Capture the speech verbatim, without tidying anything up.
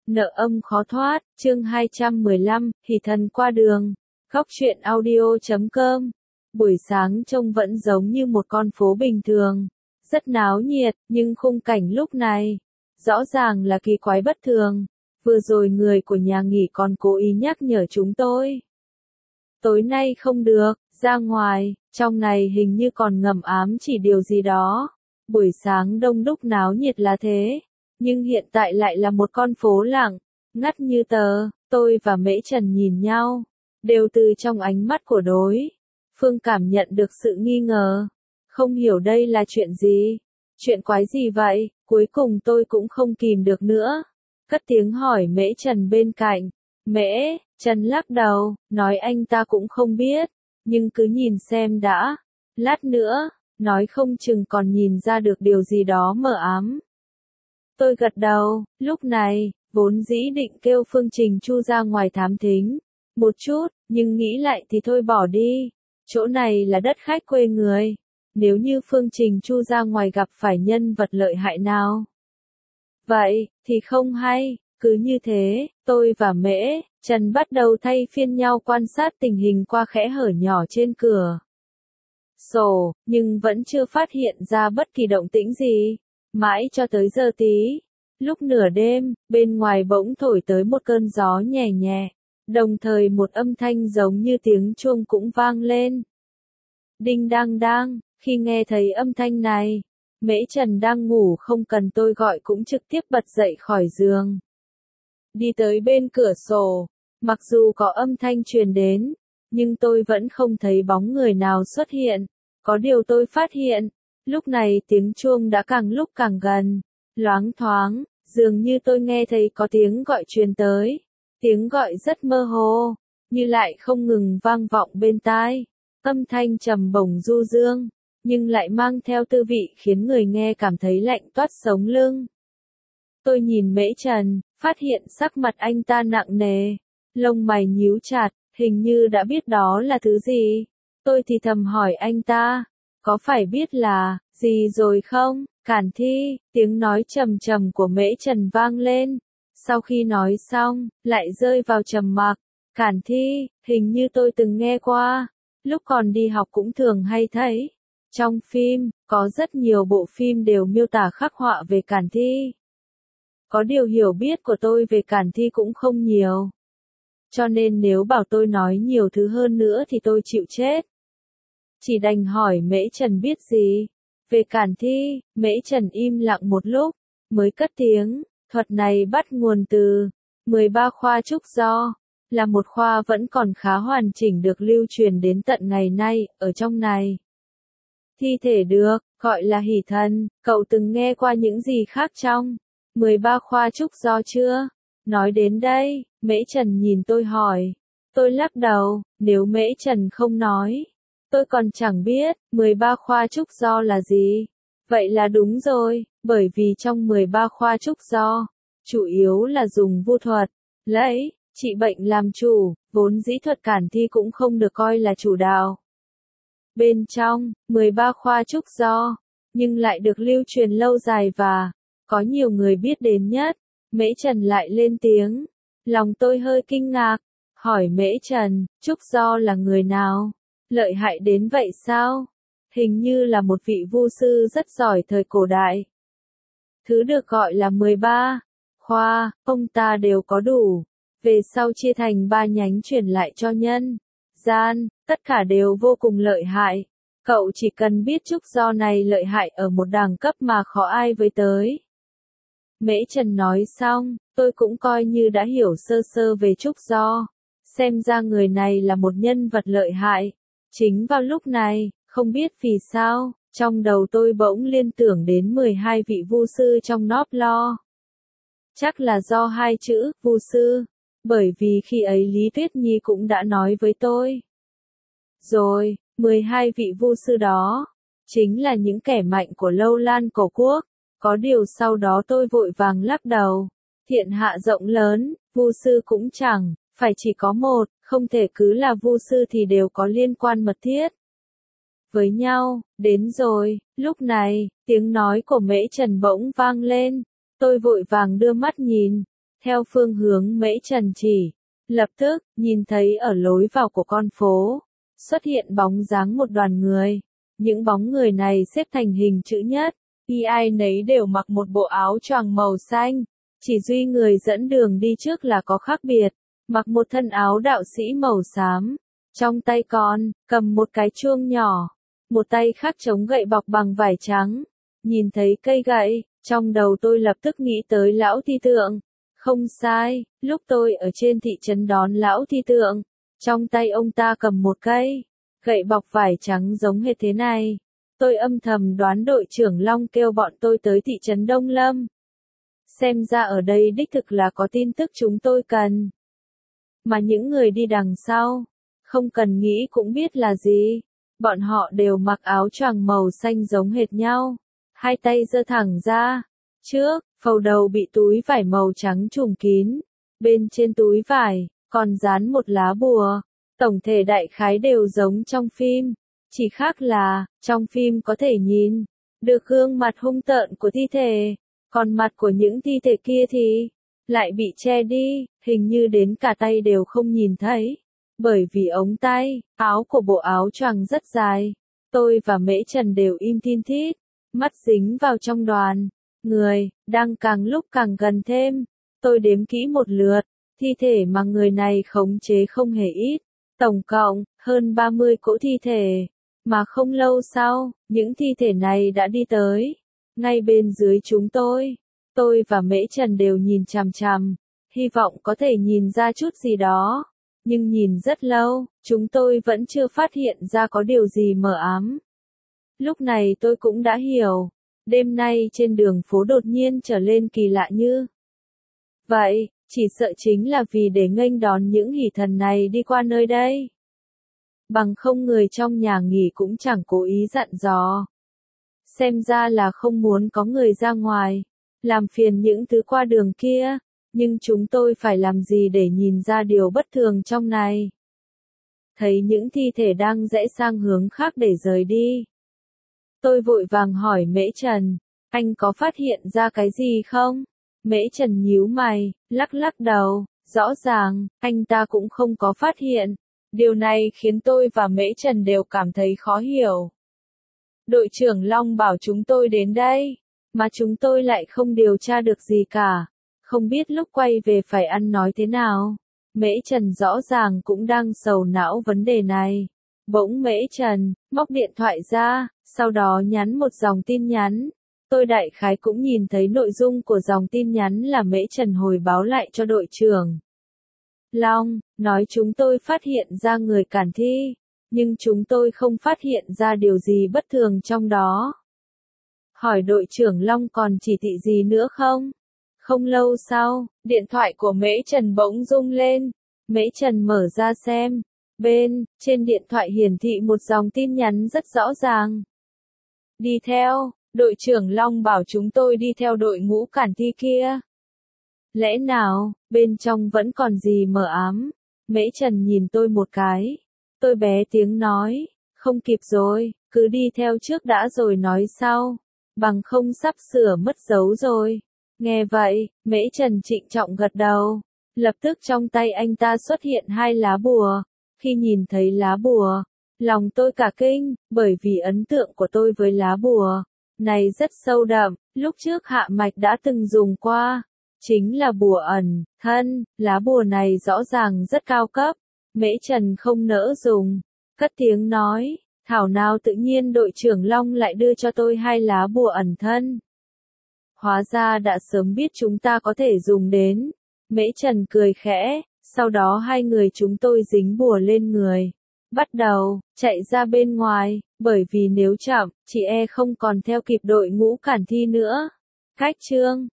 Nợ âm khó thoát, chương hai trăm mười lăm, hỷ thần qua đường. Góc truyện audio chấm com. Buổi sáng trông vẫn giống như một con phố bình thường. Rất náo nhiệt, nhưng khung cảnh lúc này, rõ ràng là kỳ quái bất thường. Vừa rồi người của nhà nghỉ còn cố ý nhắc nhở chúng tôi. Tối nay không được, ra ngoài, trong này hình như còn ngầm ám chỉ điều gì đó. Buổi sáng đông đúc náo nhiệt là thế. Nhưng hiện tại lại là một con phố lặng, ngắt như tờ, tôi và Mễ Trần nhìn nhau, đều từ trong ánh mắt của đối phương cảm nhận được sự nghi ngờ. Không hiểu đây là chuyện gì? Chuyện quái gì vậy? Cuối cùng tôi cũng không kìm được nữa. Cất tiếng hỏi Mễ Trần bên cạnh. Mễ Trần lắc đầu, nói anh ta cũng không biết, nhưng cứ nhìn xem đã. Lát nữa, nói không chừng còn nhìn ra được điều gì đó mờ ám. Tôi gật đầu, lúc này, vốn dĩ định kêu Phương Trình Chu ra ngoài thám thính một chút, nhưng nghĩ lại thì thôi bỏ đi. Chỗ này là đất khách quê người. Nếu như Phương Trình Chu ra ngoài gặp phải nhân vật lợi hại nào, vậy, thì không hay. Cứ như thế, tôi và Mễ Trần bắt đầu thay phiên nhau quan sát tình hình qua khẽ hở nhỏ trên cửa sổ, nhưng vẫn chưa phát hiện ra bất kỳ động tĩnh gì. Mãi cho tới giờ tí, lúc nửa đêm, bên ngoài bỗng thổi tới một cơn gió nhẹ nhẹ, đồng thời một âm thanh giống như tiếng chuông cũng vang lên. Đinh đang đang, khi nghe thấy âm thanh này, Mễ Trần đang ngủ không cần tôi gọi cũng trực tiếp bật dậy khỏi giường. Đi tới bên cửa sổ, mặc dù có âm thanh truyền đến, nhưng tôi vẫn không thấy bóng người nào xuất hiện. Có điều tôi phát hiện, lúc này tiếng chuông đã càng lúc càng gần, loáng thoáng, dường như tôi nghe thấy có tiếng gọi truyền tới. Tiếng gọi rất mơ hồ, như lại không ngừng vang vọng bên tai. Âm thanh trầm bổng du dương, nhưng lại mang theo tư vị khiến người nghe cảm thấy lạnh toát sống lưng. Tôi nhìn Mễ Trần, phát hiện sắc mặt anh ta nặng nề, lông mày nhíu chặt, hình như đã biết đó là thứ gì. Tôi thì thầm hỏi anh ta, có phải biết là gì rồi không? Cản Thi, tiếng nói trầm trầm của Mễ Trần vang lên. Sau khi nói xong, lại rơi vào trầm mặc. Cản Thi, hình như tôi từng nghe qua, lúc còn đi học cũng thường hay thấy. Trong phim, có rất nhiều bộ phim đều miêu tả khắc họa về Cản Thi. Có điều hiểu biết của tôi về Cản Thi cũng không nhiều. Cho nên nếu bảo tôi nói nhiều thứ hơn nữa thì tôi chịu chết. Chỉ đành hỏi Mễ Trần biết gì về Cản Thi. Mễ Trần im lặng một lúc, mới cất tiếng. Thuật này bắt nguồn từ mười ba khoa trúc do, là một khoa vẫn còn khá hoàn chỉnh được lưu truyền đến tận ngày nay. Ở trong này, thi thể được gọi là hỷ thần. Cậu từng nghe qua những gì khác trong mười ba khoa trúc do chưa? Nói đến đây, Mễ Trần nhìn tôi hỏi. Tôi lắc đầu, nếu Mễ Trần không nói, tôi còn chẳng biết mười ba khoa trúc do là gì. Vậy là đúng rồi, bởi vì trong mười ba khoa trúc do, chủ yếu là dùng vu thuật, lấy, trị bệnh làm chủ, vốn dĩ thuật Cản Thi cũng không được coi là chủ đạo. Bên trong, mười ba khoa trúc do, nhưng lại được lưu truyền lâu dài và có nhiều người biết đến nhất. Mễ Trần lại lên tiếng. Lòng tôi hơi kinh ngạc, hỏi Mễ Trần, trúc do là người nào? Lợi hại đến vậy sao? Hình như là một vị vu sư rất giỏi thời cổ đại. Thứ được gọi là mười ba khoa, ông ta đều có đủ. Về sau chia thành ba nhánh truyền lại cho nhân gian, tất cả đều vô cùng lợi hại. Cậu chỉ cần biết trúc do này lợi hại ở một đẳng cấp mà khó ai với tới. Mễ Trần nói xong, tôi cũng coi như đã hiểu sơ sơ về trúc do. Xem ra người này là một nhân vật lợi hại. Chính vào lúc này, không biết vì sao, trong đầu tôi bỗng liên tưởng đến mười hai vị vu sư trong Nop Lo. Chắc là do hai chữ, vu sư. Bởi vì khi ấy Lý Tuyết Nhi cũng đã nói với tôi. Rồi, mười hai vị vu sư đó, chính là những kẻ mạnh của Lâu Lan cổ quốc. Có điều sau đó tôi vội vàng lắc đầu. Thiên hạ rộng lớn, vu sư cũng chẳng phải chỉ có một, không thể cứ là vu sư thì đều có liên quan mật thiết với nhau. Đến rồi, lúc này, tiếng nói của Mễ Trần bỗng vang lên. Tôi vội vàng đưa mắt nhìn. theo phương hướng Mễ Trần chỉ. Lập tức, nhìn thấy ở lối vào của con phố, xuất hiện bóng dáng một đoàn người. Những bóng người này xếp thành hình chữ nhất, y ai nấy đều mặc một bộ áo choàng màu xanh. Chỉ duy người dẫn đường đi trước là có khác biệt, mặc một thân áo đạo sĩ màu xám. Trong tay con, cầm một cái chuông nhỏ, một tay khác chống gậy bọc bằng vải trắng. Nhìn thấy cây gậy, trong đầu tôi lập tức nghĩ tới lão thi tượng. Không sai, lúc tôi ở trên thị trấn đón lão thi tượng, trong tay ông ta cầm một cây gậy bọc vải trắng giống hệt thế này. Tôi âm thầm đoán đội trưởng Long kêu bọn tôi tới thị trấn Đông Lâm. Xem ra ở đây đích thực là có tin tức chúng tôi cần. Mà những người đi đằng sau, không cần nghĩ cũng biết là gì. Bọn họ đều mặc áo choàng màu xanh giống hệt nhau, hai tay giơ thẳng ra. Trước, phầu đầu bị túi vải màu trắng trùm kín. Bên trên túi vải, còn dán một lá bùa. Tổng thể đại khái đều giống trong phim. Chỉ khác là, trong phim có thể nhìn được gương mặt hung tợn của thi thể. Còn mặt của những thi thể kia thì lại bị che đi, hình như đến cả tay đều không nhìn thấy. Bởi vì ống tay, áo của bộ áo choàng rất dài. Tôi và Mễ Trần đều im thin thít, mắt dính vào trong đoàn người, đang càng lúc càng gần thêm. Tôi đếm kỹ một lượt, thi thể mà người này khống chế không hề ít. Tổng cộng, hơn ba mươi cỗ thi thể. Mà không lâu sau, những thi thể này đã đi tới. Ngay bên dưới chúng tôi, tôi và Mễ Trần đều nhìn chằm chằm, hy vọng có thể nhìn ra chút gì đó. Nhưng nhìn rất lâu, chúng tôi vẫn chưa phát hiện ra có điều gì mờ ám. Lúc này tôi cũng đã hiểu, đêm nay trên đường phố đột nhiên trở lên kỳ lạ như vậy, chỉ sợ chính là vì để nghênh đón những hỷ thần này đi qua nơi đây. Bằng không người trong nhà nghỉ cũng chẳng cố ý dặn dò. Xem ra là không muốn có người ra ngoài, làm phiền những thứ qua đường kia. Nhưng chúng tôi phải làm gì để nhìn ra điều bất thường trong này? Thấy những thi thể đang rẽ sang hướng khác để rời đi. Tôi vội vàng hỏi Mễ Trần, anh có phát hiện ra cái gì không? Mễ Trần nhíu mày, lắc lắc đầu, rõ ràng, anh ta cũng không có phát hiện. Điều này khiến tôi và Mễ Trần đều cảm thấy khó hiểu. Đội trưởng Long bảo chúng tôi đến đây, mà chúng tôi lại không điều tra được gì cả. Không biết lúc quay về phải ăn nói thế nào. Mễ Trần rõ ràng cũng đang sầu não vấn đề này. Bỗng Mễ Trần móc điện thoại ra, sau đó nhắn một dòng tin nhắn. Tôi đại khái cũng nhìn thấy nội dung của dòng tin nhắn là Mễ Trần hồi báo lại cho đội trưởng Long, nói chúng tôi phát hiện ra người cản thi, nhưng chúng tôi không phát hiện ra điều gì bất thường trong đó. Hỏi đội trưởng Long còn chỉ thị gì nữa không? Không lâu sau, điện thoại của Mễ Trần bỗng rung lên. Mễ Trần mở ra xem. Bên, trên điện thoại hiển thị một dòng tin nhắn rất rõ ràng. Đi theo, đội trưởng Long bảo chúng tôi đi theo đội ngũ cản thi kia. Lẽ nào, bên trong vẫn còn gì mờ ám? Mễ Trần nhìn tôi một cái. Tôi bé tiếng nói, không kịp rồi, cứ đi theo trước đã rồi nói sau. Bằng không sắp sửa mất dấu rồi. Nghe vậy, Mễ Trần trịnh trọng gật đầu. Lập tức trong tay anh ta xuất hiện hai lá bùa. Khi nhìn thấy lá bùa, lòng tôi cả kinh, bởi vì ấn tượng của tôi với lá bùa này rất sâu đậm, lúc trước Hạ Mạch đã từng dùng qua. Chính là bùa ẩn thân, lá bùa này rõ ràng rất cao cấp. Mễ Trần không nỡ dùng, cất tiếng nói, thảo nào tự nhiên đội trưởng Long lại đưa cho tôi hai lá bùa ẩn thân. Hóa ra đã sớm biết chúng ta có thể dùng đến. Mễ Trần cười khẽ, sau đó hai người chúng tôi dính bùa lên người. Bắt đầu, chạy ra bên ngoài, bởi vì nếu chậm, chị e không còn theo kịp đội ngũ cản thi nữa. Cách chương